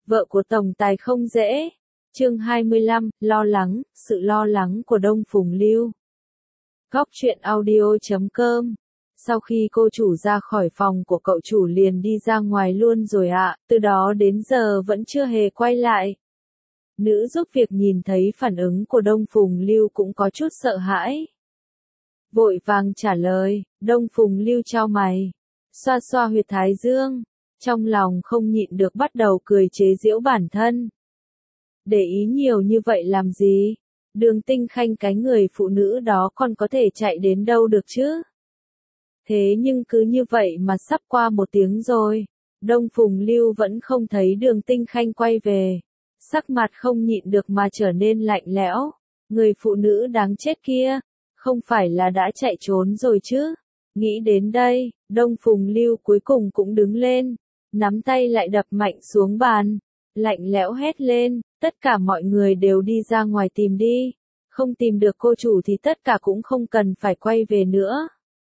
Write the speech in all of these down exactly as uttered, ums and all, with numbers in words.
Vợ của tổng tài không dễ. Chương hai mươi lăm, lo lắng, sự lo lắng của Đông Phùng Lưu. Góc truyện audio chấm com. Sau khi cô chủ ra khỏi phòng của cậu chủ liền đi ra ngoài luôn rồi ạ, từ đó đến giờ vẫn chưa hề quay lại. Nữ giúp việc nhìn thấy phản ứng của Đông Phùng Lưu cũng có chút sợ hãi. Vội vàng trả lời, Đông Phùng Lưu chau mày, xoa xoa huyệt thái dương, trong lòng không nhịn được bắt đầu cười chế giễu bản thân. Để ý nhiều như vậy làm gì? Đường Tinh Khanh cái người phụ nữ đó còn có thể chạy đến đâu được chứ? Thế nhưng cứ như vậy mà sắp qua một tiếng rồi, Đông Phùng Lưu vẫn không thấy Đường Tinh Khanh quay về. Sắc mặt không nhịn được mà trở nên lạnh lẽo. Người phụ nữ đáng chết kia, không phải là đã chạy trốn rồi chứ? Nghĩ đến đây, Đông Phùng Lưu cuối cùng cũng đứng lên, nắm tay lại đập mạnh xuống bàn, lạnh lẽo hét lên, tất cả mọi người đều đi ra ngoài tìm đi, không tìm được cô chủ thì tất cả cũng không cần phải quay về nữa.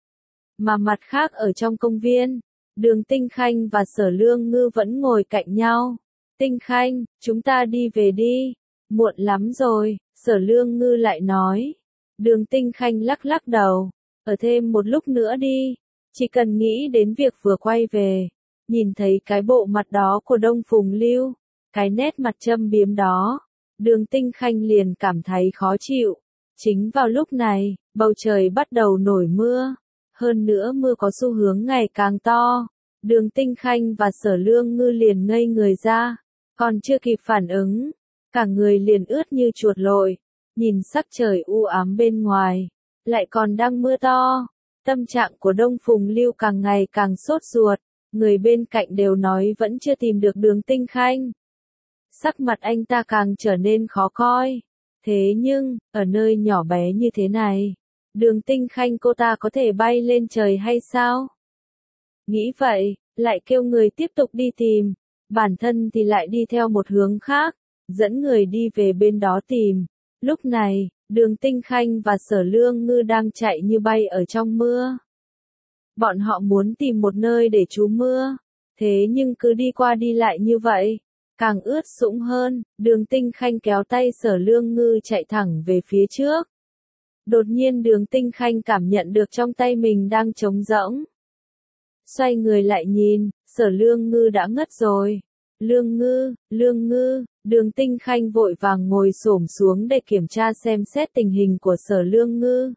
Mà mặt khác ở trong công viên, Đường Tinh Khanh và Sở Lương Ngư vẫn ngồi cạnh nhau. Tinh Khanh, chúng ta đi về đi, muộn lắm rồi, Sở Lương Ngư lại nói. Đường Tinh Khanh lắc lắc đầu, ở thêm một lúc nữa đi, chỉ cần nghĩ đến việc vừa quay về, nhìn thấy cái bộ mặt đó của Đông Phùng Lưu, cái nét mặt châm biếm đó, Đường Tinh Khanh liền cảm thấy khó chịu. Chính vào lúc này, bầu trời bắt đầu nổi mưa, hơn nữa mưa có xu hướng ngày càng to. Đường Tinh Khanh và Sở Lương Ngư liền ngây người ra, còn chưa kịp phản ứng, cả người liền ướt như chuột lội, nhìn sắc trời u ám bên ngoài, lại còn đang mưa to. Tâm trạng của Đông Phùng Lưu càng ngày càng sốt ruột, người bên cạnh đều nói vẫn chưa tìm được Đường Tinh Khanh. Sắc mặt anh ta càng trở nên khó coi. Thế nhưng, ở nơi nhỏ bé như thế này, Đường Tinh Khanh cô ta có thể bay lên trời hay sao? Nghĩ vậy, lại kêu người tiếp tục đi tìm, bản thân thì lại đi theo một hướng khác, dẫn người đi về bên đó tìm. Lúc này, Đường Tinh Khanh và Sở Lương Ngư đang chạy như bay ở trong mưa. Bọn họ muốn tìm một nơi để trú mưa, thế nhưng cứ đi qua đi lại như vậy, càng ướt sũng hơn. Đường Tinh Khanh kéo tay Sở Lương Ngư chạy thẳng về phía trước. Đột nhiên Đường Tinh Khanh cảm nhận được trong tay mình đang trống rỗng. Xoay người lại nhìn, Sở Lương Ngư đã ngất rồi. Lương Ngư, Lương Ngư, Đường Tinh Khanh vội vàng ngồi xổm xuống để kiểm tra xem xét tình hình của Sở Lương Ngư.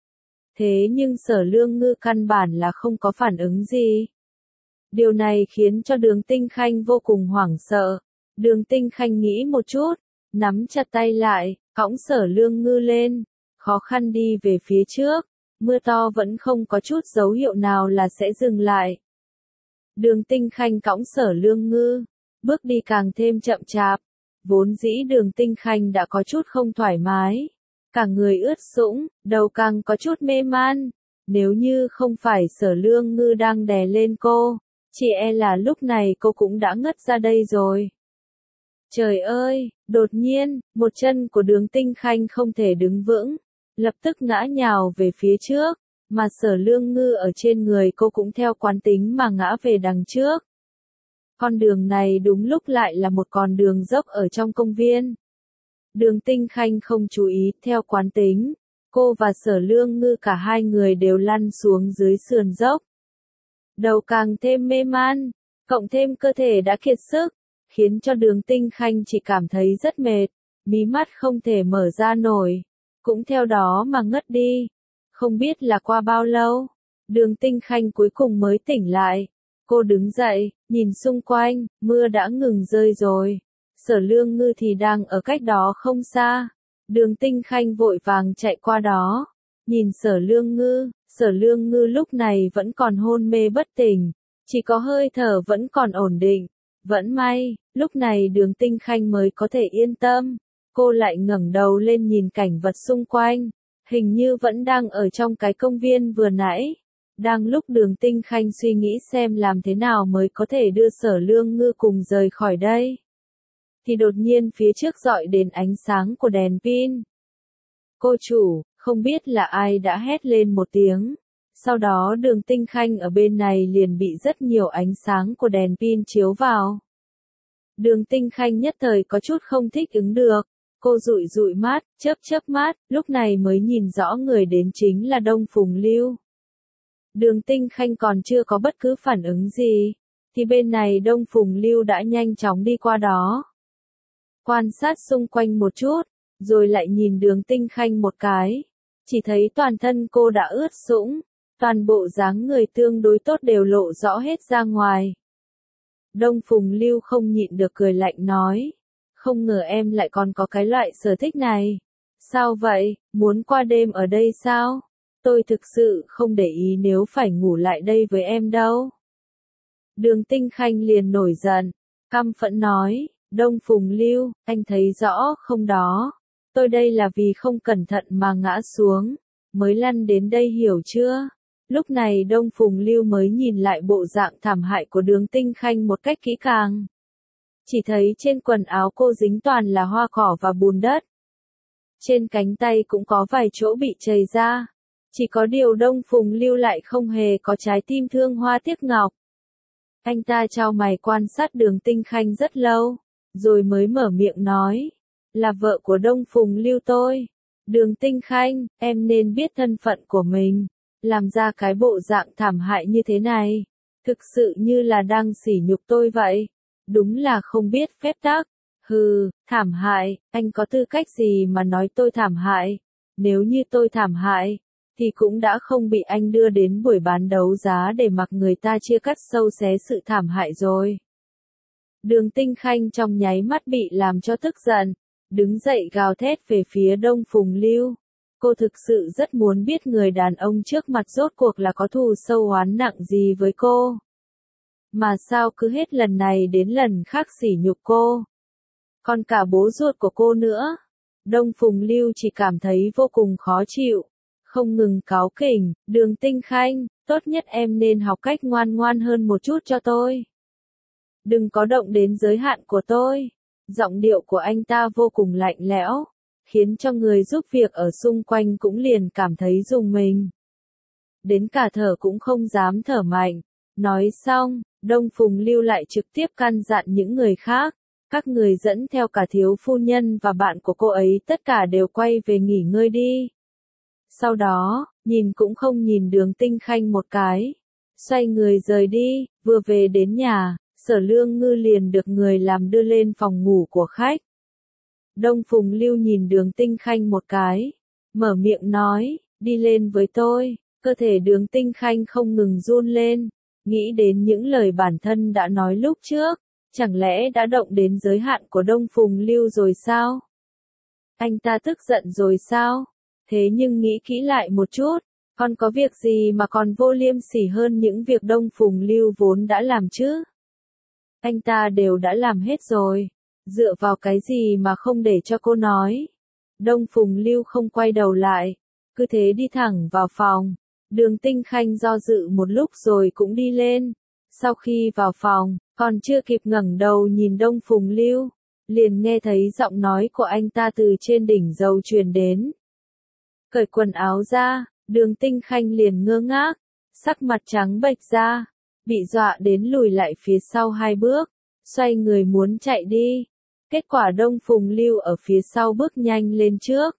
Thế nhưng Sở Lương Ngư căn bản là không có phản ứng gì. Điều này khiến cho Đường Tinh Khanh vô cùng hoảng sợ. Đường Tinh Khanh nghĩ một chút, nắm chặt tay lại, cõng Sở Lương Ngư lên, khó khăn đi về phía trước. Mưa to vẫn không có chút dấu hiệu nào là sẽ dừng lại. Đường Tinh Khanh cõng Sở Lương Ngư, bước đi càng thêm chậm chạp. Vốn dĩ Đường Tinh Khanh đã có chút không thoải mái, cả người ướt sũng, đầu càng có chút mê man. Nếu như không phải Sở Lương Ngư đang đè lên cô, chỉ e là lúc này cô cũng đã ngất ra đây rồi. Trời ơi, đột nhiên, một chân của Đường Tinh Khanh không thể đứng vững, lập tức ngã nhào về phía trước, mà Sở Lương Ngư ở trên người cô cũng theo quán tính mà ngã về đằng trước. Con đường này đúng lúc lại là một con đường dốc ở trong công viên. Đường Tinh Khanh không chú ý, theo quán tính, cô và Sở Lương Ngư cả hai người đều lăn xuống dưới sườn dốc. Đầu càng thêm mê man, cộng thêm cơ thể đã kiệt sức, khiến cho Đường Tinh Khanh chỉ cảm thấy rất mệt, mí mắt không thể mở ra nổi, cũng theo đó mà ngất đi. Không biết là qua bao lâu, Đường Tinh Khanh cuối cùng mới tỉnh lại. Cô đứng dậy, nhìn xung quanh, mưa đã ngừng rơi rồi. Sở Lương Ngư thì đang ở cách đó không xa. Đường Tinh Khanh vội vàng chạy qua đó, nhìn Sở Lương Ngư. Sở Lương Ngư lúc này vẫn còn hôn mê bất tỉnh, chỉ có hơi thở vẫn còn ổn định. Vẫn may, lúc này Đường Tinh Khanh mới có thể yên tâm. Cô lại ngẩng đầu lên nhìn cảnh vật xung quanh, hình như vẫn đang ở trong cái công viên vừa nãy. Đang lúc Đường Tinh Khanh suy nghĩ xem làm thế nào mới có thể đưa Sở Lương Ngư cùng rời khỏi đây, thì đột nhiên phía trước rọi đến ánh sáng của đèn pin. Cô chủ, không biết là ai đã hét lên một tiếng. Sau đó Đường Tinh Khanh ở bên này liền bị rất nhiều ánh sáng của đèn pin chiếu vào. Đường Tinh Khanh nhất thời có chút không thích ứng được. Cô dụi dụi mắt, chớp chớp mắt, lúc này mới nhìn rõ người đến chính là Đông Phùng Lưu. Đường Tinh Khanh còn chưa có bất cứ phản ứng gì, thì bên này Đông Phùng Lưu đã nhanh chóng đi qua đó. Quan sát xung quanh một chút, rồi lại nhìn Đường Tinh Khanh một cái. Chỉ thấy toàn thân cô đã ướt sũng, toàn bộ dáng người tương đối tốt đều lộ rõ hết ra ngoài. Đông Phùng Lưu không nhịn được cười lạnh nói. Không ngờ em lại còn có cái loại sở thích này. Sao vậy, muốn qua đêm ở đây sao? Tôi thực sự không để ý nếu phải ngủ lại đây với em đâu. Đường Tinh Khanh liền nổi giận, căm phẫn nói, Đông Phùng Lưu, anh thấy rõ không đó? Tôi đây là vì không cẩn thận mà ngã xuống, mới lăn đến đây hiểu chưa? Lúc này Đông Phùng Lưu mới nhìn lại bộ dạng thảm hại của Đường Tinh Khanh một cách kỹ càng. Chỉ thấy trên quần áo cô dính toàn là hoa cỏ và bùn đất. Trên cánh tay cũng có vài chỗ bị chảy ra. Chỉ có điều Đông Phùng Lưu lại không hề có trái tim thương hoa tiếc ngọc. Anh ta chau mày quan sát Đường Tinh Khanh rất lâu, rồi mới mở miệng nói, là vợ của Đông Phùng Lưu tôi. Đường Tinh Khanh, em nên biết thân phận của mình, làm ra cái bộ dạng thảm hại như thế này, thực sự như là đang sỉ nhục tôi vậy. Đúng là không biết phép tắc. Hừ, thảm hại, anh có tư cách gì mà nói tôi thảm hại? Nếu như tôi thảm hại, thì cũng đã không bị anh đưa đến buổi bán đấu giá để mặc người ta chia cắt sâu xé sự thảm hại rồi. Đường Tinh Khanh trong nháy mắt bị làm cho tức giận, đứng dậy gào thét về phía Đông Phùng Lưu. Cô thực sự rất muốn biết người đàn ông trước mặt rốt cuộc là có thù sâu oán nặng gì với cô. Mà sao cứ hết lần này đến lần khác sỉ nhục cô. Còn cả bố ruột của cô nữa. Đông Phùng Lưu chỉ cảm thấy vô cùng khó chịu. Không ngừng cáu kỉnh, Đường Tinh Khanh, tốt nhất em nên học cách ngoan ngoan hơn một chút cho tôi. Đừng có động đến giới hạn của tôi. Giọng điệu của anh ta vô cùng lạnh lẽo, khiến cho người giúp việc ở xung quanh cũng liền cảm thấy rùng mình. Đến cả thở cũng không dám thở mạnh. Nói xong, Đông Phùng Lưu lại trực tiếp căn dặn những người khác, các người dẫn theo cả thiếu phu nhân và bạn của cô ấy tất cả đều quay về nghỉ ngơi đi. Sau đó, nhìn cũng không nhìn Đường Tinh Khanh một cái, xoay người rời đi, vừa về đến nhà, Sở Lương Ngư liền được người làm đưa lên phòng ngủ của khách. Đông Phùng Lưu nhìn Đường Tinh Khanh một cái, mở miệng nói, đi lên với tôi, cơ thể Đường Tinh Khanh không ngừng run lên. Nghĩ đến những lời bản thân đã nói lúc trước, chẳng lẽ đã động đến giới hạn của Đông Phùng Lưu rồi sao? Anh ta tức giận rồi sao? Thế nhưng nghĩ kỹ lại một chút, còn có việc gì mà còn vô liêm sỉ hơn những việc Đông Phùng Lưu vốn đã làm chứ? Anh ta đều đã làm hết rồi, dựa vào cái gì mà không để cho cô nói? Đông Phùng Lưu không quay đầu lại, cứ thế đi thẳng vào phòng. Đường Tinh Khanh do dự một lúc rồi cũng đi lên. Sau khi vào phòng, còn chưa kịp ngẩng đầu nhìn Đông Phùng Lưu, liền nghe thấy giọng nói của anh ta từ trên đỉnh dầu truyền đến. Cởi quần áo ra, Đường Tinh Khanh liền ngơ ngác, sắc mặt trắng bệch ra, bị dọa đến lùi lại phía sau hai bước, xoay người muốn chạy đi. Kết quả Đông Phùng Lưu ở phía sau bước nhanh lên trước,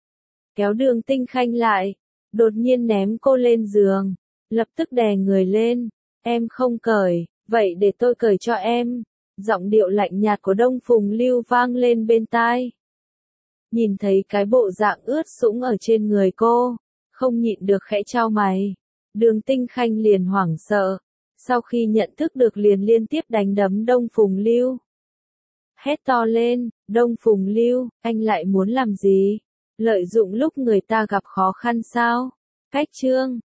kéo Đường Tinh Khanh lại, đột nhiên ném cô lên giường, lập tức đè người lên. Em không cởi, vậy để tôi cởi cho em. Giọng điệu lạnh nhạt của Đông Phùng Lưu vang lên bên tai. Nhìn thấy cái bộ dạng ướt sũng ở trên người cô, không nhịn được khẽ chau mày. Đường Tinh Khanh liền hoảng sợ, sau khi nhận thức được liền liên tiếp đánh đấm Đông Phùng Lưu. Hét to lên, Đông Phùng Lưu, anh lại muốn làm gì? Lợi dụng lúc người ta gặp khó khăn sao? Cách chương